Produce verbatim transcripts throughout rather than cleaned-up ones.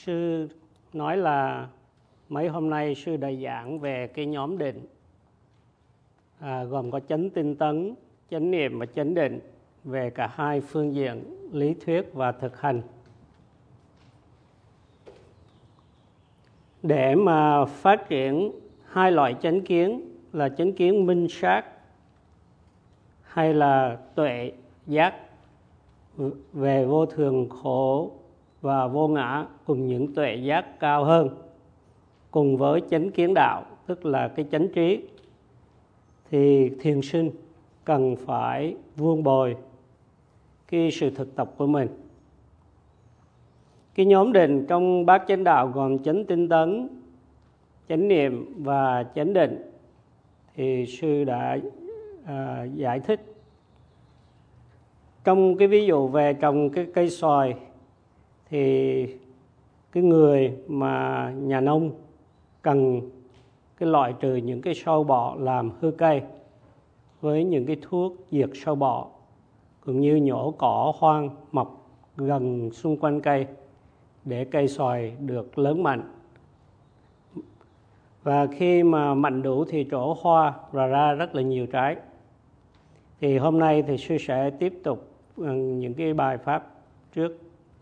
Sư nói là mấy hôm nay sư đã giảng về cái nhóm định à, gồm có chánh tinh tấn, chánh niệm và chánh định về cả hai phương diện lý thuyết và thực hành. Để mà phát triển hai loại chánh kiến là chánh kiến minh sát hay là tuệ giác về vô thường khổ và vô ngã cùng những tuệ giác cao hơn, cùng với chánh kiến đạo tức là cái chánh trí, thì thiền sinh cần phải vuông bồi cái sự thực tập của mình. Cái nhóm định trong bát chánh đạo gồm chánh tinh tấn, chánh niệm và chánh định thì sư đã à, giải thích. Trong cái ví dụ về trồng cái cây xoài thì cái người mà nhà nông cần cái loại trừ những cái sâu bọ làm hư cây với những cái thuốc diệt sâu bọ, cũng như nhổ cỏ hoang mọc gần xung quanh cây để cây xoài được lớn mạnh. Và khi mà mạnh đủ thì trổ hoa và ra rất là nhiều trái. Thì hôm nay thì sư sẽ tiếp tục những cái bài pháp trước.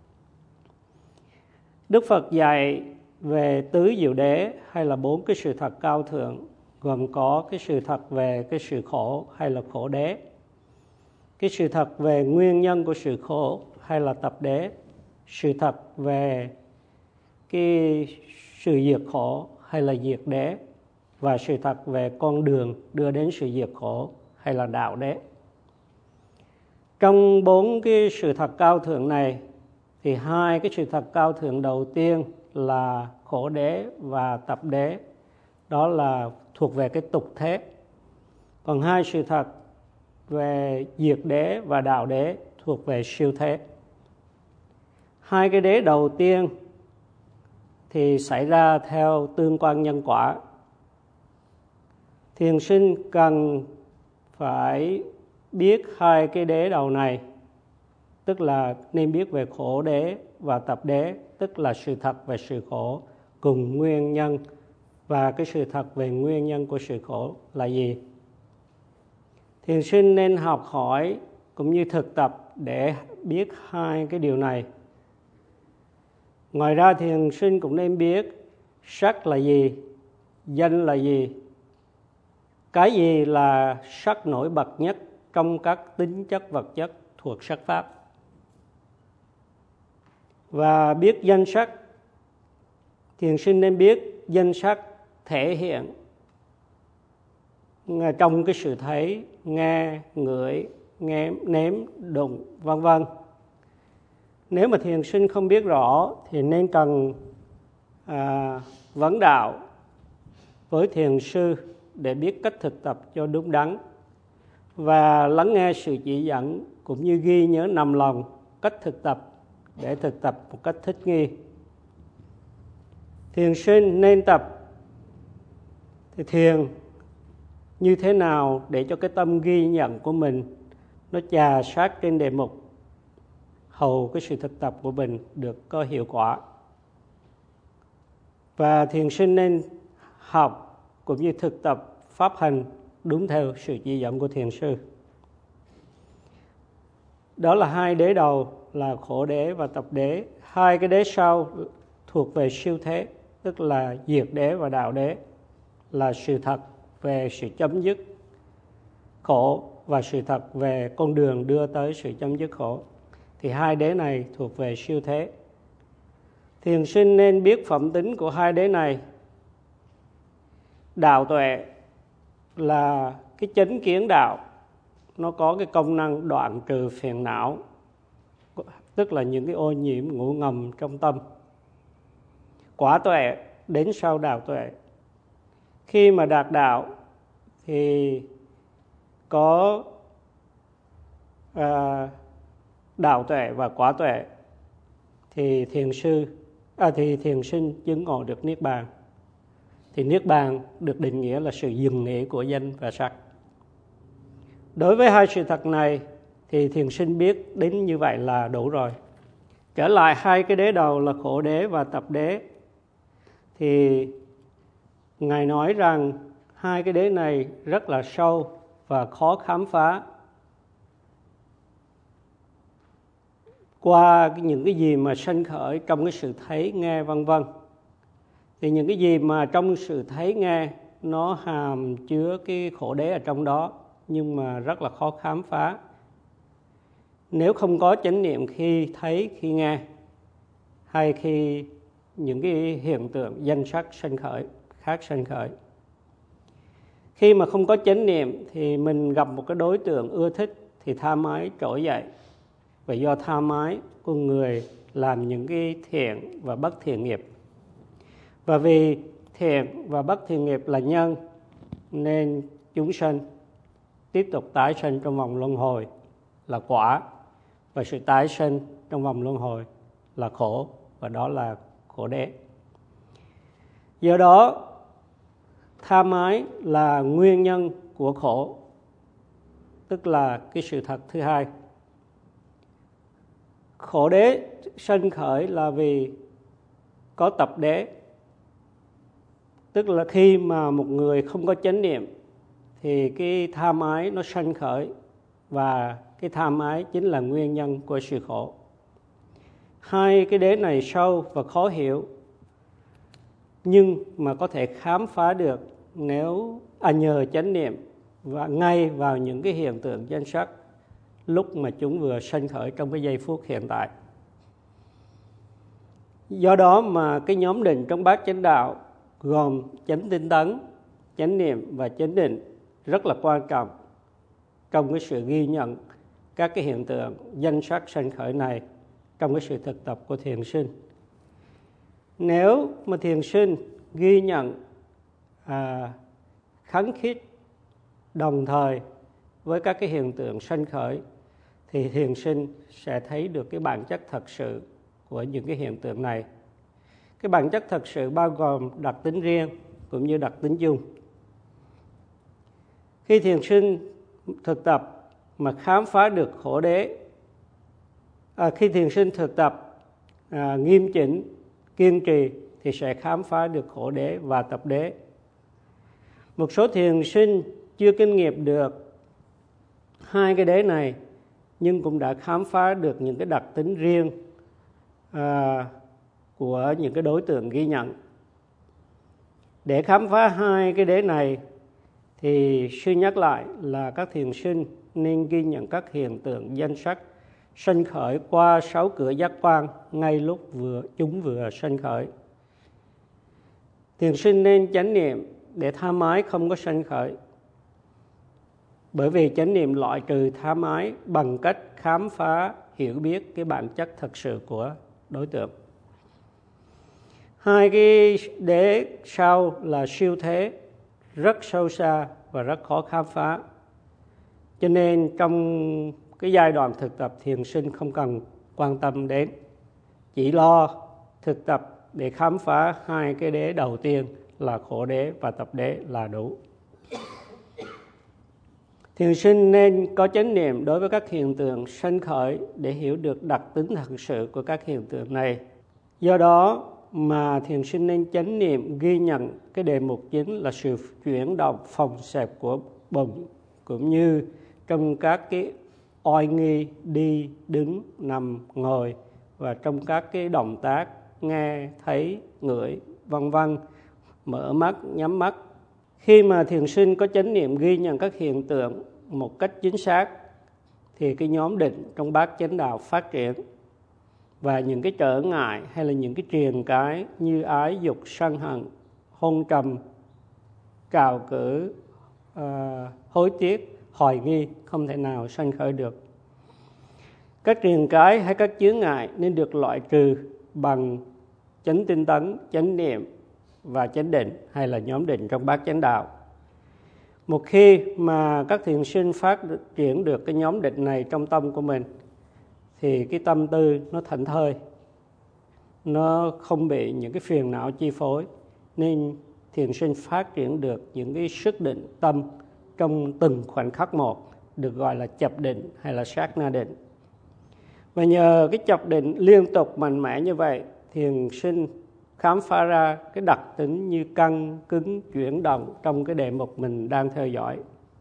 Đức Phật dạy về tứ diệu đế hay là bốn cái sự thật cao thượng, gồm có cái sự thật về cái sự khổ hay là khổ đế, cái sự thật về nguyên nhân của sự khổ hay là tập đế, sự thật về cái sự diệt khổ hay là diệt đế, và sự thật về con đường đưa đến sự diệt khổ hay là đạo đế. Trong bốn cái sự thật cao thượng này thì hai cái sự thật cao thượng đầu tiên là khổ đế và tập đế, đó là thuộc về cái tục thế. Còn hai sự thật về diệt đế và đạo đế thuộc về siêu thế. Hai cái đế đầu tiên thì xảy ra theo tương quan nhân quả. Thiền sinh cần phải biết hai cái đế đầu này, tức là nên biết về khổ đế và tập đế, tức là sự thật về sự khổ cùng nguyên nhân, và cái sự thật về nguyên nhân của sự khổ là gì. Thiền sinh nên học hỏi cũng như thực tập để biết hai cái điều này. Ngoài ra thiền sinh cũng nên biết sắc là gì, danh là gì, cái gì là sắc nổi bật nhất trong các tính chất vật chất thuộc sắc pháp. Và biết danh sắc, thiền sinh nên biết danh sắc thể hiện trong cái sự thấy, nghe, ngửi, nghe, nếm, đụng, vân vân. Nếu mà thiền sinh không biết rõ thì nên cần à, vấn đạo với thiền sư để biết cách thực tập cho đúng đắn, và lắng nghe sự chỉ dẫn cũng như ghi nhớ nằm lòng cách thực tập để thực tập một cách thích nghi. Thiền sinh nên tập thì thiền như thế nào để cho cái tâm ghi nhận của mình nó chà sát trên đề mục, hầu cái sự thực tập của mình được có hiệu quả. Và thiền sinh nên học cũng như thực tập pháp hành đúng theo sự chỉ dẫn của thiền sư. Đó là hai đế đầu là khổ đế và tập đế. Hai cái đế sau thuộc về siêu thế, tức là diệt đế và đạo đế, là sự thật về sự chấm dứt khổ và sự thật về con đường đưa tới sự chấm dứt khổ. Thì hai đế này thuộc về siêu thế. Thiền sinh nên biết phẩm tính của hai đế này. Đạo tuệ là cái chánh kiến đạo, nó có cái công năng đoạn trừ phiền não, tức là những cái ô nhiễm ngủ ngầm trong tâm. Quả tuệ đến sau đạo tuệ. Khi mà đạt đạo thì có à, đạo tuệ và quả tuệ, thì thiền sư à, thì thiền sinh chứng ngộ được niết bàn. Thì niết bàn được định nghĩa là sự dừng nghỉ của danh và sắc. Đối với hai sự thật này thì thiền sinh biết đến như vậy là đủ rồi. Trở lại hai cái đế đầu là khổ đế và tập đế, thì Ngài nói rằng hai cái đế này rất là sâu và khó khám phá. Qua những cái gì mà sanh khởi trong cái sự thấy nghe vân vân, thì những cái gì mà trong sự thấy nghe nó hàm chứa cái khổ đế ở trong đó, nhưng mà rất là khó khám phá. Nếu không có chánh niệm khi thấy, khi nghe, hay khi những cái hiện tượng danh sắc sanh khởi, khác sanh khởi. Khi mà không có chánh niệm thì mình gặp một cái đối tượng ưa thích thì tham ái trỗi dậy. Và do tham ái, con người làm những cái thiện và bất thiện nghiệp. Và vì thiện và bất thiện nghiệp là nhân, nên chúng sanh tiếp tục tái sanh trong vòng luân hồi là quả. Và sự tái sanh trong vòng luân hồi là khổ, và đó là khổ đế. Do đó, tham ái là nguyên nhân của khổ, tức là cái sự thật thứ hai. Khổ đế sanh khởi là vì có tập đế, tức là khi mà một người không có chánh niệm thì cái tham ái nó sanh khởi, và cái tham ái chính là nguyên nhân của sự khổ. Hai cái đế này sâu và khó hiểu, nhưng mà có thể khám phá được nếu à, nhờ chánh niệm và ngay vào những cái hiện tượng danh sắc lúc mà chúng vừa sanh khởi trong cái giây phút hiện tại. Do đó mà cái nhóm định trong bát chánh đạo gồm chánh tinh tấn, chánh niệm và chánh định rất là quan trọng trong cái sự ghi nhận các cái hiện tượng danh sắc sanh khởi này trong cái sự thực tập của thiền sinh. Nếu mà thiền sinh ghi nhận à, khắng khít đồng thời với các cái hiện tượng sanh khởi, thì thiền sinh sẽ thấy được cái bản chất thật sự của những cái hiện tượng này. Cái bản chất thật sự bao gồm đặc tính riêng cũng như đặc tính chung. Khi thiền sinh thực tập mà khám phá được khổ đế, à, khi thiền sinh thực tập à, nghiêm chỉnh, kiên trì thì sẽ khám phá được khổ đế và tập đế. Một số thiền sinh chưa kinh nghiệm được hai cái đế này, nhưng cũng đã khám phá được những cái đặc tính riêng à, của những cái đối tượng ghi nhận. Để khám phá hai cái đế này thì sư nhắc lại là các thiền sinh nên ghi nhận các hiện tượng danh sắc sanh khởi qua sáu cửa giác quan ngay lúc vừa chúng vừa sanh khởi. Thiền sinh nên chánh niệm để tham ái không có sanh khởi, bởi vì chánh niệm loại trừ tham ái bằng cách khám phá, hiểu biết cái bản chất thật sự của đối tượng. Hai cái đế sau là siêu thế, rất sâu xa và rất khó khám phá. Cho nên trong cái giai đoạn thực tập, thiền sinh không cần quan tâm đến, chỉ lo thực tập để khám phá hai cái đế đầu tiên là khổ đế và tập đế là đủ. Thiền sinh nên có chánh niệm đối với các hiện tượng sanh khởi để hiểu được đặc tính thật sự của các hiện tượng này. Do đó mà thiền sinh nên chánh niệm ghi nhận cái đề mục chính là sự chuyển động phòng xẹp của bụng, cũng như trong các cái oai nghi đi, đứng, nằm, ngồi, và trong các cái động tác nghe, thấy, ngửi, vân vân, mở mắt, nhắm mắt. Khi mà thiền sinh có chánh niệm ghi nhận các hiện tượng một cách chính xác thì cái nhóm định trong bát chánh đạo phát triển, và những cái trở ngại hay là những cái triền cái như ái dục sân hận, hôn trầm, cào cử, uh, hối tiếc, hoài nghi không thể nào sanh khởi được. Các triền cái hay các chướng ngại nên được loại trừ bằng chánh tinh tấn, chánh niệm và chánh định, hay là nhóm định trong bát chánh đạo. Một khi mà các thiền sinh phát triển được cái nhóm định này trong tâm của mình thì cái tâm tư nó thảnh thơi, nó không bị những cái phiền não chi phối, nên thiền sinh phát triển được những cái sức định tâm trong từng khoảnh khắc một, được gọi là chập định hay là sát na định. Và nhờ cái chập định liên tục mạnh mẽ như vậy, thiền sinh khám phá ra cái đặc tính như căng, cứng, chuyển động trong cái đề mục mình đang theo dõi.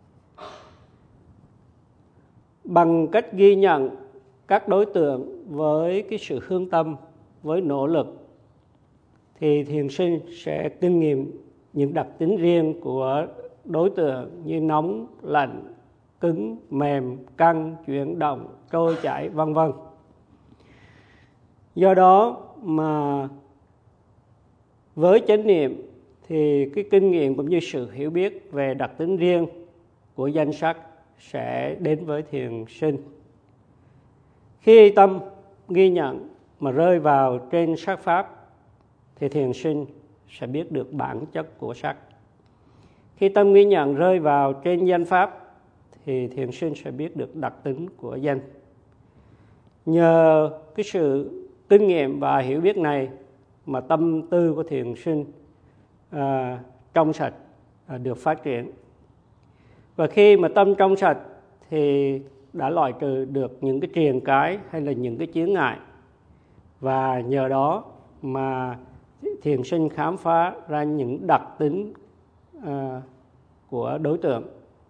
Bằng cách ghi nhận các đối tượng với cái sự hướng tâm, với nỗ lực, thì thiền sinh sẽ kinh nghiệm những đặc tính riêng của đối tượng như nóng, lạnh, cứng, mềm, căng, chuyển động, trôi chảy, vân vân. Do đó mà với chánh niệm thì cái kinh nghiệm cũng như sự hiểu biết về đặc tính riêng của danh sắc sẽ đến với thiền sinh. Khi tâm ghi nhận mà rơi vào trên sắc pháp thì thiền sinh sẽ biết được bản chất của sắc. Khi tâm ghi nhận rơi vào trên danh pháp thì thiền sinh sẽ biết được đặc tính của danh. Nhờ cái sự kinh nghiệm và hiểu biết này mà tâm tư của thiền sinh à, trong sạch à, được phát triển. Và khi mà tâm trong sạch thì đã loại trừ được những cái triền cái hay là những cái chướng ngại. Và nhờ đó mà thiền sinh khám phá ra những đặc tính à, của đối tượng.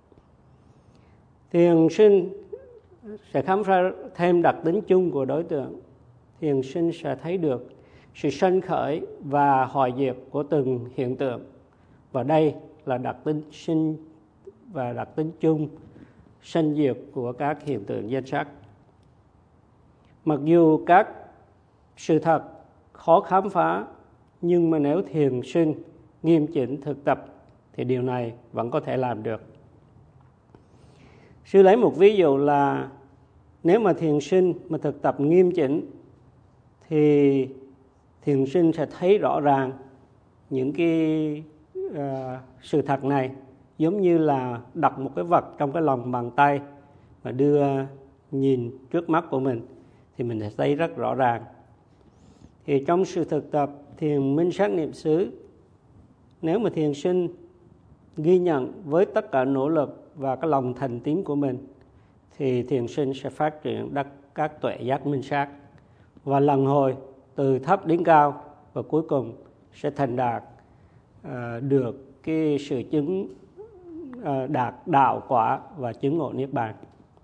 Thiền sinh sẽ khám phá thêm đặc tính chung của đối tượng. Thiền sinh sẽ thấy được sự sanh khởi và hoại diệt của từng hiện tượng. Và đây là đặc tính sinh và đặc tính chung sanh diệt của các hiện tượng danh sắc. Mặc dù các sự thật khó khám phá, nhưng mà nếu thiền sinh nghiêm chỉnh thực tập thì điều này vẫn có thể làm được. Sư lấy một ví dụ là nếu mà thiền sinh mà thực tập nghiêm chỉnh thì thiền sinh sẽ thấy rõ ràng những cái uh, sự thật này, giống như là đặt một cái vật trong cái lòng bàn tay và đưa nhìn trước mắt của mình thì mình sẽ thấy rất rõ ràng. Thì trong sự thực tập thiền minh sát niệm xứ, nếu mà thiền sinh ghi nhận với tất cả nỗ lực và cái lòng thành tín của mình thì thiền sinh sẽ phát triển đắc các tuệ giác minh sát và lần hồi từ thấp đến cao, và cuối cùng sẽ thành đạt uh, được cái sự chứng uh, đạt đạo quả và chứng ngộ niết bàn.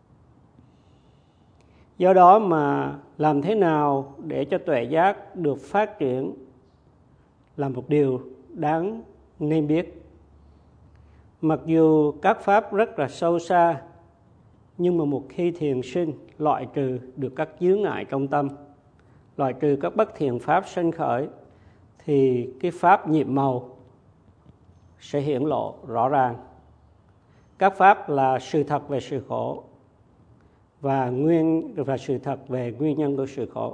Do đó mà làm thế nào để cho tuệ giác được phát triển là một điều đáng nên biết. Mặc dù các pháp rất là sâu xa, nhưng mà một khi thiền sinh loại trừ được các chướng ngại trong tâm, loại trừ các bất thiện pháp sanh khởi, thì cái pháp nhiệm màu sẽ hiển lộ rõ ràng. Các pháp là sự thật về sự khổ và nguyên và sự thật về nguyên nhân của sự khổ.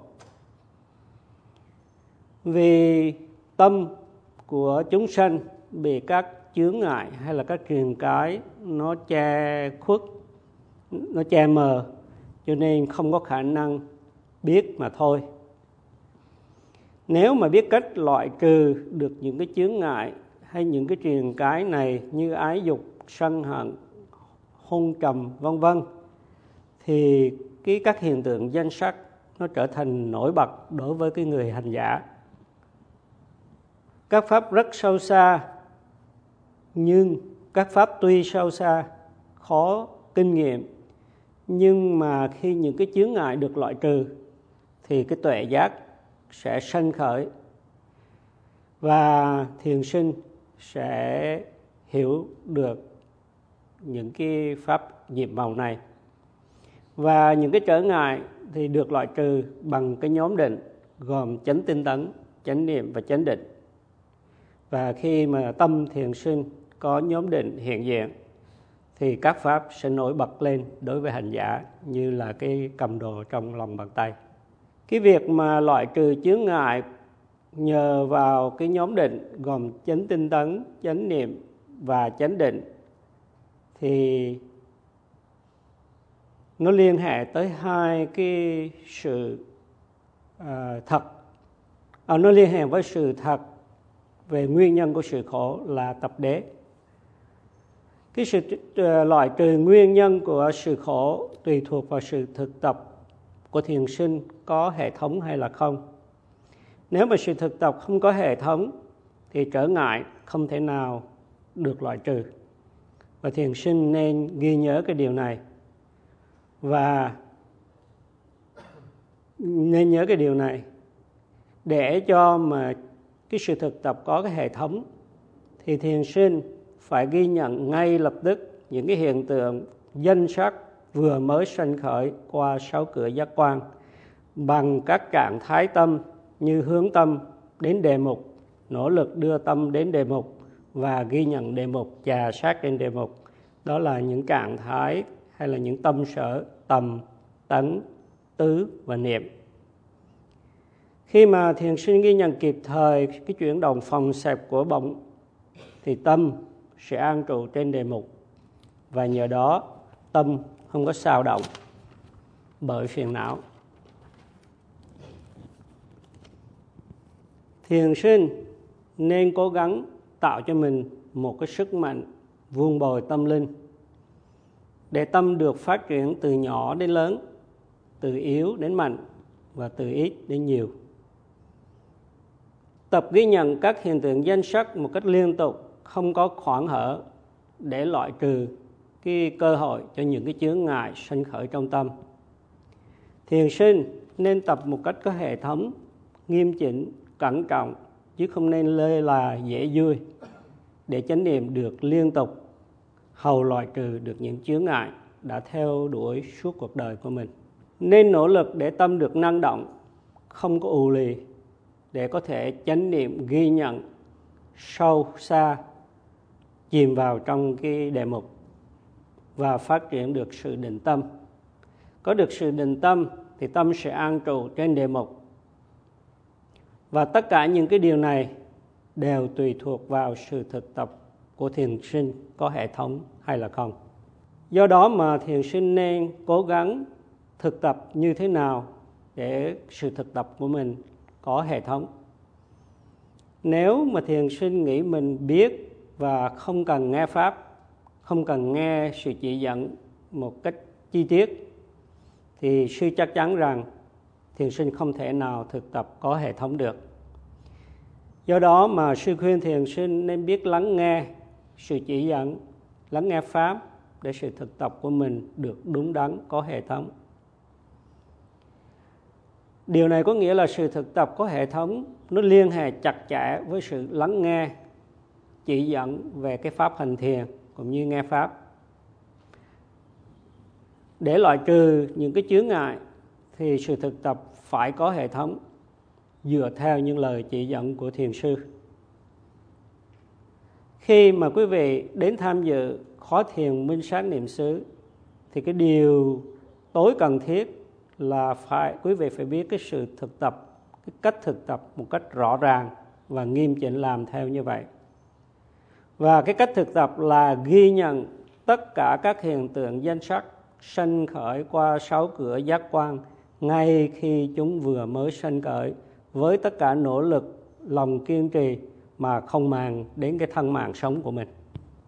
Vì tâm của chúng sanh bị các chướng ngại hay là các triền cái nó che khuất, nó che mờ, cho nên không có khả năng biết mà thôi. Nếu mà biết cách loại trừ được những cái chướng ngại hay những cái triền cái này như ái dục, sân hận, hôn trầm, vân vân, thì cái các hiện tượng danh sắc nó trở thành nổi bật đối với cái người hành giả. Các pháp rất sâu xa, nhưng các pháp tuy sâu xa, khó kinh nghiệm, nhưng mà khi những cái chướng ngại được loại trừ thì cái tuệ giác sẽ sanh khởi và thiền sinh sẽ hiểu được những cái pháp nhiệm màu này. Và những cái trở ngại thì được loại trừ bằng cái nhóm định gồm chánh tinh tấn, chánh niệm và chánh định. Và khi mà tâm thiền sinh có nhóm định hiện diện thì các pháp sẽ nổi bật lên đối với hành giả như là cái cầm đồ trong lòng bàn tay. Cái việc mà loại trừ chướng ngại nhờ vào cái nhóm định gồm chánh tinh tấn, chánh niệm và chánh định thì nó liên hệ tới hai cái sự uh, thật. À, nó liên hệ với sự thật về nguyên nhân của sự khổ là tập đế. Cái sự uh, loại trừ nguyên nhân của sự khổ tùy thuộc vào sự thực tập của thiền sinh có hệ thống hay là không. Nếu mà sự thực tập không có hệ thống thì trở ngại không thể nào được loại trừ. Và thiền sinh nên ghi nhớ cái điều này. Và nên nhớ cái điều này để cho mà cái sự thực tập có cái hệ thống thì thiền sinh phải ghi nhận ngay lập tức những cái hiện tượng danh sắc vừa mới sanh khởi qua sáu cửa giác quan bằng các trạng thái tâm như hướng tâm đến đề mục, nỗ lực đưa tâm đến đề mục và ghi nhận đề mục, chà sát trên đề mục. Đó là những trạng thái hay là những tâm sở tầm, tấn, tứ và niệm. Khi mà thiền sinh ghi nhận kịp thời cái chuyển động phòng xẹp của bóng thì tâm sẽ an trụ trên đề mục, và nhờ đó tâm không có xao động bởi phiền não. Thiền sinh nên cố gắng tạo cho mình một cái sức mạnh vun bồi tâm linh để tâm được phát triển từ nhỏ đến lớn, từ yếu đến mạnh và từ ít đến nhiều. Tập ghi nhận các hiện tượng danh sắc một cách liên tục, không có khoảng hở để loại trừ cái cơ hội cho những cái chướng ngại sanh khởi trong tâm. Thiền sinh nên tập một cách có hệ thống, nghiêm chỉnh, cẩn trọng, chứ không nên lơ là dễ vui, để chánh niệm được liên tục, hầu loại trừ được những chướng ngại đã theo đuổi suốt cuộc đời của mình. Nên nỗ lực để tâm được năng động, không có ù lì, để có thể chánh niệm ghi nhận sâu xa, chìm vào trong cái đề mục và phát triển được sự định tâm. Có được sự định tâm thì tâm sẽ an trụ trên đề mục. Và tất cả những cái điều này đều tùy thuộc vào sự thực tập của thiền sinh có hệ thống hay là không. Do đó mà thiền sinh nên cố gắng thực tập như thế nào để sự thực tập của mình có hệ thống. Nếu mà thiền sinh nghĩ mình biết và không cần nghe Pháp, không cần nghe sự chỉ dẫn một cách chi tiết, thì sư chắc chắn rằng thiền sinh không thể nào thực tập có hệ thống được. Do đó mà sư khuyên thiền sinh nên biết lắng nghe sự chỉ dẫn, lắng nghe Pháp để sự thực tập của mình được đúng đắn, có hệ thống. Điều này có nghĩa là sự thực tập có hệ thống nó liên hệ chặt chẽ với sự lắng nghe, chỉ dẫn về cái pháp hành thiền cũng như nghe Pháp. Để loại trừ những cái chướng ngại thì sự thực tập phải có hệ thống dựa theo những lời chỉ dẫn của thiền sư. Khi mà quý vị đến tham dự khóa thiền minh sát niệm xứ thì cái điều tối cần thiết là phải quý vị phải biết cái sự thực tập, cái cách thực tập một cách rõ ràng và nghiêm chỉnh làm theo như vậy. Và cái cách thực tập là ghi nhận tất cả các hiện tượng danh sắc sanh khởi qua sáu cửa giác quan ngay khi chúng vừa mới sanh khởi, với tất cả nỗ lực, lòng kiên trì mà không màng đến cái thân mạng sống của mình.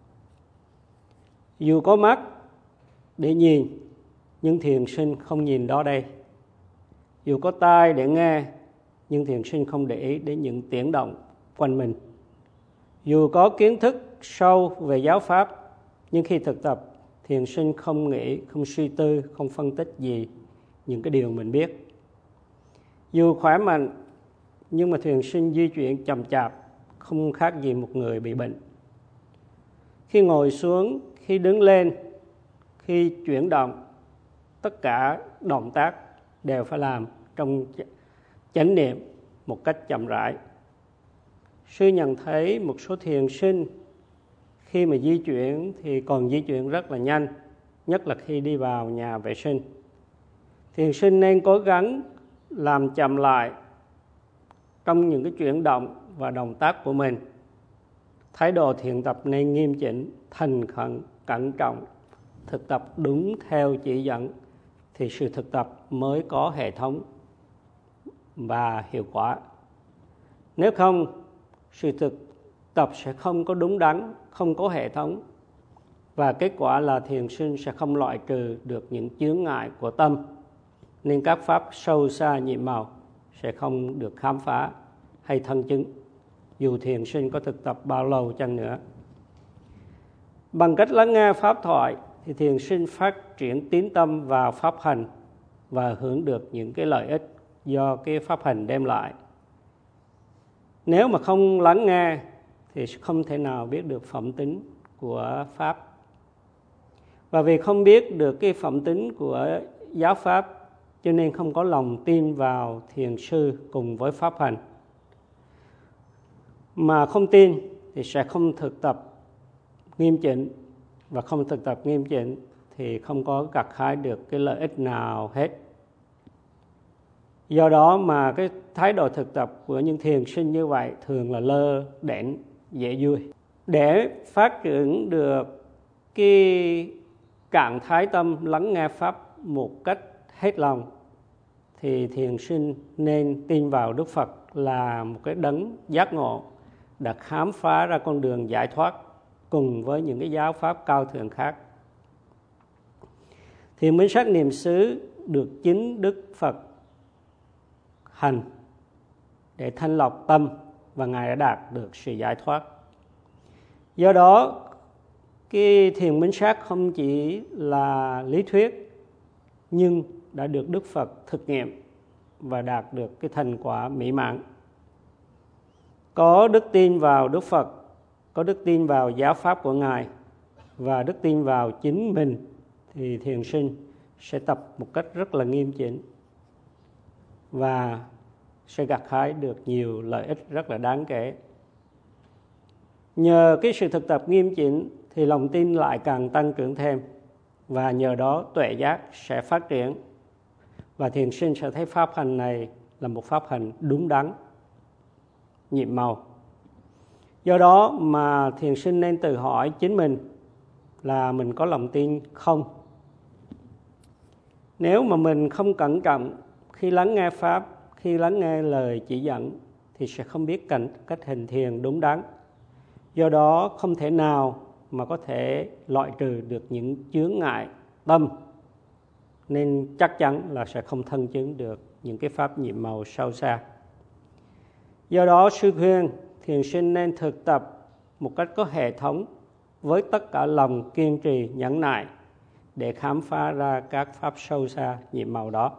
Dù có mắt để nhìn, nhưng thiền sinh không nhìn đó đây. Dù có tai để nghe, nhưng thiền sinh không để ý đến những tiếng động quanh mình. Dù có kiến thức sâu về giáo pháp, nhưng khi thực tập, thiền sinh không nghĩ, không suy tư, không phân tích gì những cái điều mình biết. Dù khỏe mạnh, nhưng mà thiền sinh di chuyển chậm chạp, không khác gì một người bị bệnh. Khi ngồi xuống, khi đứng lên, khi chuyển động, tất cả động tác đều phải làm trong chánh niệm một cách chậm rãi. Sư nhận thấy một số thiền sinh khi mà di chuyển thì còn di chuyển rất là nhanh, nhất là khi đi vào nhà vệ sinh. Thiền sinh nên cố gắng làm chậm lại trong những cái chuyển động và động tác của mình. Thái độ thiền tập nên nghiêm chỉnh, thành khẩn, cẩn trọng, thực tập đúng theo chỉ dẫn thì sự thực tập mới có hệ thống và hiệu quả. Nếu không, sự thực tập sẽ không có đúng đắn, không có hệ thống, và kết quả là thiền sinh sẽ không loại trừ được những chướng ngại của tâm nên các pháp sâu xa nhiệm màu sẽ không được khám phá hay thân chứng, dù thiền sinh có thực tập bao lâu chăng nữa. Bằng cách lắng nghe pháp thoại thì thiền sinh phát triển tín tâm vào pháp hành và hưởng được những cái lợi ích do cái pháp hành đem lại. Nếu mà không lắng nghe thì không thể nào biết được phẩm tính của pháp. Và vì không biết được cái phẩm tính của giáo pháp, cho nên không có lòng tin vào thiền sư cùng với pháp hành. Mà không tin thì sẽ không thực tập nghiêm chỉnh, và không thực tập nghiêm chỉnh thì không có gặt hái được cái lợi ích nào hết. Do đó mà cái thái độ thực tập của những thiền sinh như vậy thường là lơ đễnh, dễ vui. Để phát triển được cái trạng thái tâm lắng nghe pháp một cách hết lòng thì thiền sinh nên tin vào Đức Phật là một cái đấng giác ngộ đã khám phá ra con đường giải thoát cùng với những cái giáo pháp cao thượng khác. Thiền minh sát niệm xứ được chính Đức Phật hành để thanh lọc tâm và Ngài đã đạt được sự giải thoát. Do đó, cái thiền minh sát không chỉ là lý thuyết nhưng đã được Đức Phật thực nghiệm và đạt được cái thành quả mỹ mãn. Có đức tin vào Đức Phật, có đức tin vào giáo pháp của Ngài và đức tin vào chính mình thì thiền sinh sẽ tập một cách rất là nghiêm chỉnh và sẽ gặt hái được nhiều lợi ích rất là đáng kể. Nhờ cái sự thực tập nghiêm chỉnh thì lòng tin lại càng tăng trưởng thêm, và nhờ đó tuệ giác sẽ phát triển và thiền sinh sẽ thấy pháp hành này là một pháp hành đúng đắn, nhiệm màu. Do đó mà thiền sinh nên tự hỏi chính mình là mình có lòng tin không? Nếu mà mình không cẩn trọng khi lắng nghe pháp, khi lắng nghe lời chỉ dẫn thì sẽ không biết cách hành thiền đúng đắn. Do đó không thể nào mà có thể loại trừ được những chướng ngại tâm, nên chắc chắn là sẽ không thân chứng được những cái pháp nhiệm màu sâu xa. Do đó sư khuyên thiền sinh nên thực tập một cách có hệ thống với tất cả lòng kiên trì nhẫn nại để khám phá ra các pháp sâu xa nhiệm màu đó.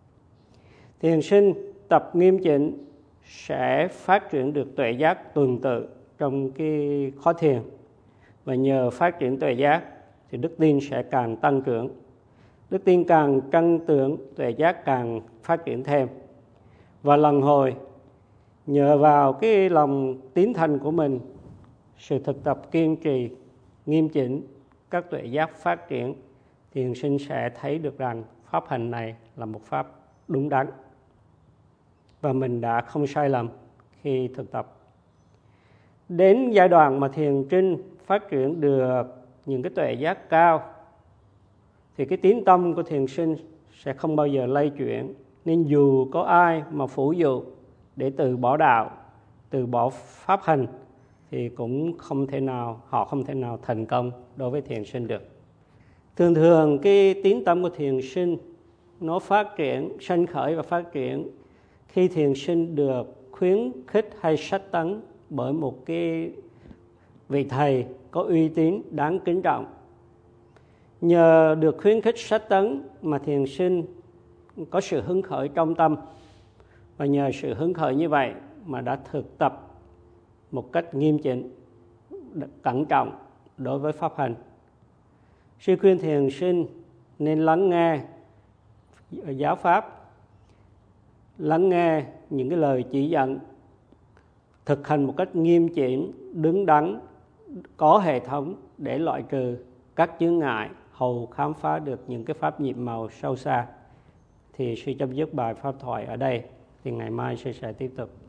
Thiền sinh tập nghiêm chỉnh sẽ phát triển được tuệ giác tuần tự trong cái khó thiền, và nhờ phát triển tuệ giác thì đức tin sẽ càng tăng trưởng. Đức tin càng tăng trưởng, tuệ giác càng phát triển thêm. Và lần hồi nhờ vào cái lòng tín thành của mình, sự thực tập kiên trì, nghiêm chỉnh, các tuệ giác phát triển, thiền sinh sẽ thấy được rằng pháp hành này là một pháp đúng đắn và mình đã không sai lầm khi thực tập. Đến giai đoạn mà thiền sinh phát triển được những cái tuệ giác cao thì cái tín tâm của thiền sinh sẽ không bao giờ lay chuyển, nên dù có ai mà phủ dụ để từ bỏ đạo, từ bỏ pháp hành thì cũng không thể nào, họ không thể nào thành công đối với thiền sinh được. Thường thường cái tín tâm của thiền sinh nó phát triển, sanh khởi và phát triển khi thiền sinh được khuyến khích hay sách tấn bởi một cái vị thầy có uy tín đáng kính trọng. Nhờ được khuyến khích sách tấn mà thiền sinh có sự hứng khởi trong tâm, và nhờ sự hứng khởi như vậy mà đã thực tập một cách nghiêm chỉnh, cẩn trọng đối với pháp hành. Sư khuyên thiền sinh nên lắng nghe giáo pháp, lắng nghe những cái lời chỉ dẫn, thực hành một cách nghiêm chỉnh, đứng đắn, có hệ thống để loại trừ các chướng ngại, hầu khám phá được những cái pháp nhiệm màu sâu xa. Thì sư chấm dứt bài pháp thoại ở đây, thì ngày mai sư sẽ tiếp tục.